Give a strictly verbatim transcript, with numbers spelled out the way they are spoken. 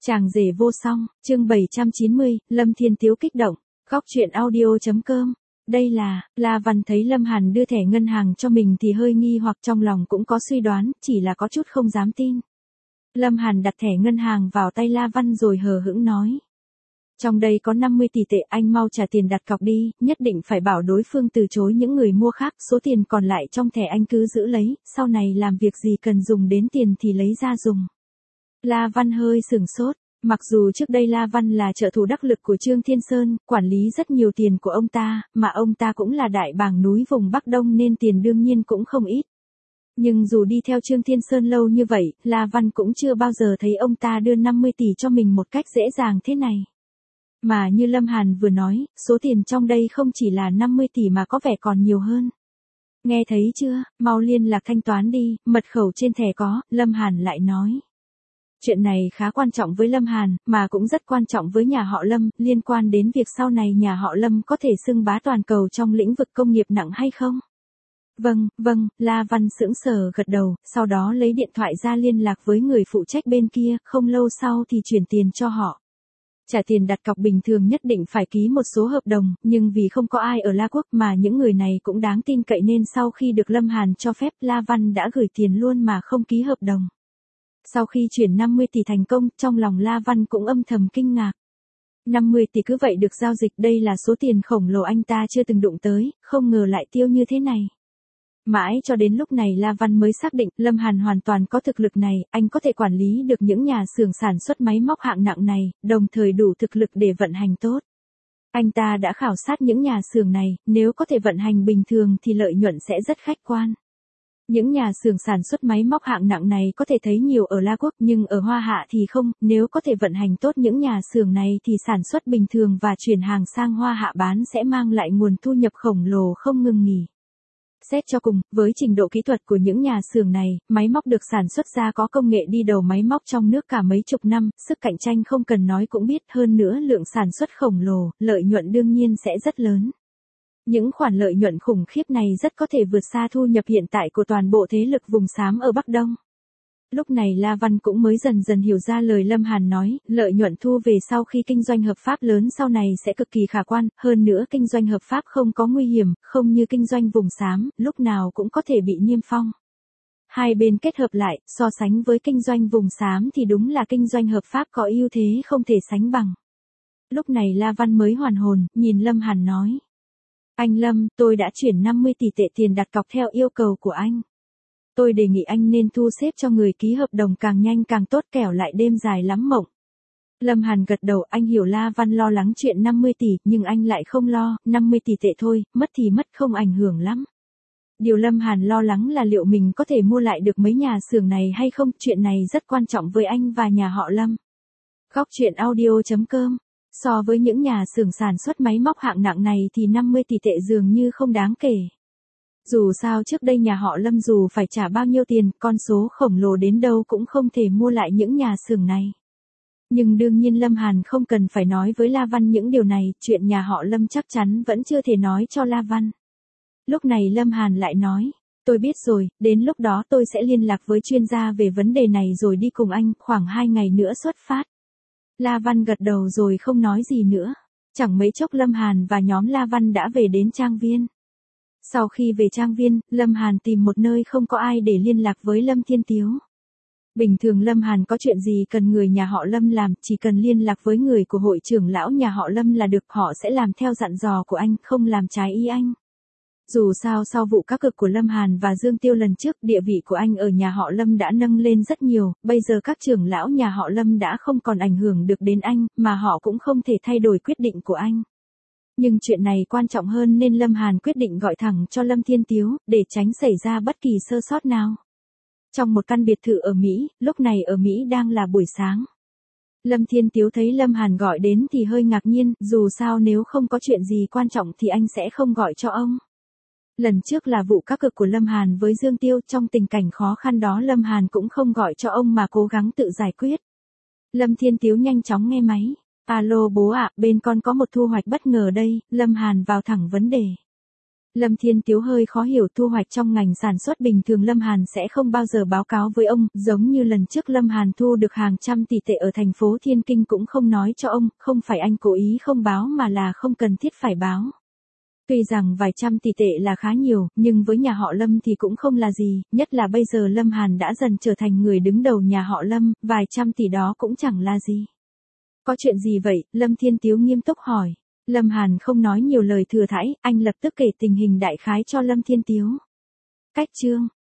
Chàng rể vô song, chương bảy trăm chín mươi, Lâm Thiên Tiếu kích động, góc truyện audio.com. Đây là, La Văn thấy Lâm Hàn đưa thẻ ngân hàng cho mình thì hơi nghi hoặc trong lòng cũng có suy đoán, chỉ là có chút không dám tin. Lâm Hàn đặt thẻ ngân hàng vào tay La Văn rồi hờ hững nói. Trong đây có năm mươi tỷ tệ, anh mau trả tiền đặt cọc đi, nhất định phải bảo đối phương từ chối những người mua khác, số tiền còn lại trong thẻ anh cứ giữ lấy, sau này làm việc gì cần dùng đến tiền thì lấy ra dùng. La Văn hơi sửng sốt, mặc dù trước đây La Văn là trợ thủ đắc lực của Trương Thiên Sơn, quản lý rất nhiều tiền của ông ta, mà ông ta cũng là đại bàng núi vùng Bắc Đông nên tiền đương nhiên cũng không ít. Nhưng dù đi theo Trương Thiên Sơn lâu như vậy, La Văn cũng chưa bao giờ thấy ông ta đưa năm mươi tỷ cho mình một cách dễ dàng thế này. Mà như Lâm Hàn vừa nói, số tiền trong đây không chỉ là năm mươi tỷ mà có vẻ còn nhiều hơn. Nghe thấy chưa, mau liên lạc thanh toán đi, mật khẩu trên thẻ có, Lâm Hàn lại nói. Chuyện này khá quan trọng với Lâm Hàn, mà cũng rất quan trọng với nhà họ Lâm, liên quan đến việc sau này nhà họ Lâm có thể xưng bá toàn cầu trong lĩnh vực công nghiệp nặng hay không. Vâng, vâng, La Văn sững sờ gật đầu, sau đó lấy điện thoại ra liên lạc với người phụ trách bên kia, không lâu sau thì chuyển tiền cho họ. Trả tiền đặt cọc bình thường nhất định phải ký một số hợp đồng, nhưng vì không có ai ở La Quốc mà những người này cũng đáng tin cậy nên sau khi được Lâm Hàn cho phép, La Văn đã gửi tiền luôn mà không ký hợp đồng. Sau khi chuyển năm mươi tỷ thành công, trong lòng La Văn cũng âm thầm kinh ngạc. năm mươi tỷ cứ vậy được giao dịch, đây là số tiền khổng lồ anh ta chưa từng đụng tới, không ngờ lại tiêu như thế này. Mãi cho đến lúc này La Văn mới xác định, Lâm Hàn hoàn toàn có thực lực này, anh có thể quản lý được những nhà xưởng sản xuất máy móc hạng nặng này, đồng thời đủ thực lực để vận hành tốt. Anh ta đã khảo sát những nhà xưởng này, nếu có thể vận hành bình thường thì lợi nhuận sẽ rất khách quan. Những nhà xưởng sản xuất máy móc hạng nặng này có thể thấy nhiều ở La Quốc nhưng ở Hoa Hạ thì không, nếu có thể vận hành tốt những nhà xưởng này thì sản xuất bình thường và chuyển hàng sang Hoa Hạ bán sẽ mang lại nguồn thu nhập khổng lồ không ngừng nghỉ. Xét cho cùng, với trình độ kỹ thuật của những nhà xưởng này, máy móc được sản xuất ra có công nghệ đi đầu máy móc trong nước cả mấy chục năm, sức cạnh tranh không cần nói cũng biết, hơn nữa lượng sản xuất khổng lồ, lợi nhuận đương nhiên sẽ rất lớn. Những khoản lợi nhuận khủng khiếp này rất có thể vượt xa thu nhập hiện tại của toàn bộ thế lực vùng xám ở Bắc Đông. Lúc này La Văn cũng mới dần dần hiểu ra lời Lâm Hàn nói, lợi nhuận thu về sau khi kinh doanh hợp pháp lớn sau này sẽ cực kỳ khả quan, hơn nữa kinh doanh hợp pháp không có nguy hiểm, không như kinh doanh vùng xám, lúc nào cũng có thể bị niêm phong. Hai bên kết hợp lại, so sánh với kinh doanh vùng xám thì đúng là kinh doanh hợp pháp có ưu thế không thể sánh bằng. Lúc này La Văn mới hoàn hồn, nhìn Lâm Hàn nói. Anh Lâm, tôi đã chuyển năm mươi tỷ tệ tiền đặt cọc theo yêu cầu của anh. Tôi đề nghị anh nên thu xếp cho người ký hợp đồng càng nhanh càng tốt, kẻo lại đêm dài lắm mộng. Lâm Hàn gật đầu, anh hiểu La Văn lo lắng chuyện năm mươi tỷ, nhưng anh lại không lo, năm mươi tỷ tệ thôi, mất thì mất không ảnh hưởng lắm. Điều Lâm Hàn lo lắng là liệu mình có thể mua lại được mấy nhà xưởng này hay không, chuyện này rất quan trọng với anh và nhà họ Lâm. Góc truyện audio.com. So với những nhà xưởng sản xuất máy móc hạng nặng này thì năm mươi tỷ tệ dường như không đáng kể. Dù sao trước đây nhà họ Lâm dù phải trả bao nhiêu tiền, con số khổng lồ đến đâu cũng không thể mua lại những nhà xưởng này. Nhưng đương nhiên Lâm Hàn không cần phải nói với La Văn những điều này, chuyện nhà họ Lâm chắc chắn vẫn chưa thể nói cho La Văn. Lúc này Lâm Hàn lại nói, tôi biết rồi, đến lúc đó tôi sẽ liên lạc với chuyên gia về vấn đề này rồi đi cùng anh, khoảng hai ngày nữa xuất phát. La Văn gật đầu rồi không nói gì nữa. Chẳng mấy chốc Lâm Hàn và nhóm La Văn đã về đến trang viên. Sau khi về trang viên, Lâm Hàn tìm một nơi không có ai để liên lạc với Lâm Thiên Tiếu. Bình thường Lâm Hàn có chuyện gì cần người nhà họ Lâm làm, chỉ cần liên lạc với người của hội trưởng lão nhà họ Lâm là được, họ sẽ làm theo dặn dò của anh, không làm trái ý anh. Dù sao sau vụ cá cược của Lâm Hàn và Dương Tiêu lần trước, địa vị của anh ở nhà họ Lâm đã nâng lên rất nhiều, bây giờ các trưởng lão nhà họ Lâm đã không còn ảnh hưởng được đến anh, mà họ cũng không thể thay đổi quyết định của anh. Nhưng chuyện này quan trọng hơn nên Lâm Hàn quyết định gọi thẳng cho Lâm Thiên Tiếu, để tránh xảy ra bất kỳ sơ sót nào. Trong một căn biệt thự ở Mỹ, lúc này ở Mỹ đang là buổi sáng. Lâm Thiên Tiếu thấy Lâm Hàn gọi đến thì hơi ngạc nhiên, dù sao nếu không có chuyện gì quan trọng thì anh sẽ không gọi cho ông. Lần trước là vụ cá cược của Lâm Hàn với Dương Tiêu, trong tình cảnh khó khăn đó Lâm Hàn cũng không gọi cho ông mà cố gắng tự giải quyết. Lâm Thiên Tiếu nhanh chóng nghe máy. Alo bố ạ, bên con có một thu hoạch bất ngờ đây, Lâm Hàn vào thẳng vấn đề. Lâm Thiên Tiếu hơi khó hiểu, thu hoạch trong ngành sản xuất bình thường Lâm Hàn sẽ không bao giờ báo cáo với ông, giống như lần trước Lâm Hàn thu được hàng trăm tỷ tệ ở thành phố Thiên Kinh cũng không nói cho ông, không phải anh cố ý không báo mà là không cần thiết phải báo. Tuy rằng vài trăm tỷ tệ là khá nhiều, nhưng với nhà họ Lâm thì cũng không là gì, nhất là bây giờ Lâm Hàn đã dần trở thành người đứng đầu nhà họ Lâm, vài trăm tỷ đó cũng chẳng là gì. Có chuyện gì vậy? Lâm Thiên Tiếu nghiêm túc hỏi. Lâm Hàn không nói nhiều lời thừa thãi, anh lập tức kể tình hình đại khái cho Lâm Thiên Tiếu. Cách chương